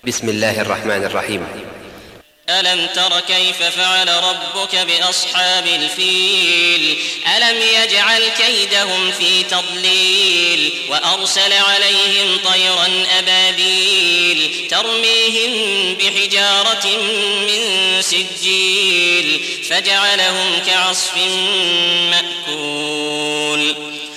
بسم الله الرحمن الرحيم. ألم تر كيف فعل ربك بأصحاب الفيل ألم يجعل كيدهم في تضليل وأرسل عليهم طيرا أبابيل ترميهم بحجارة من سجيل فجعلهم كعصف مأكول.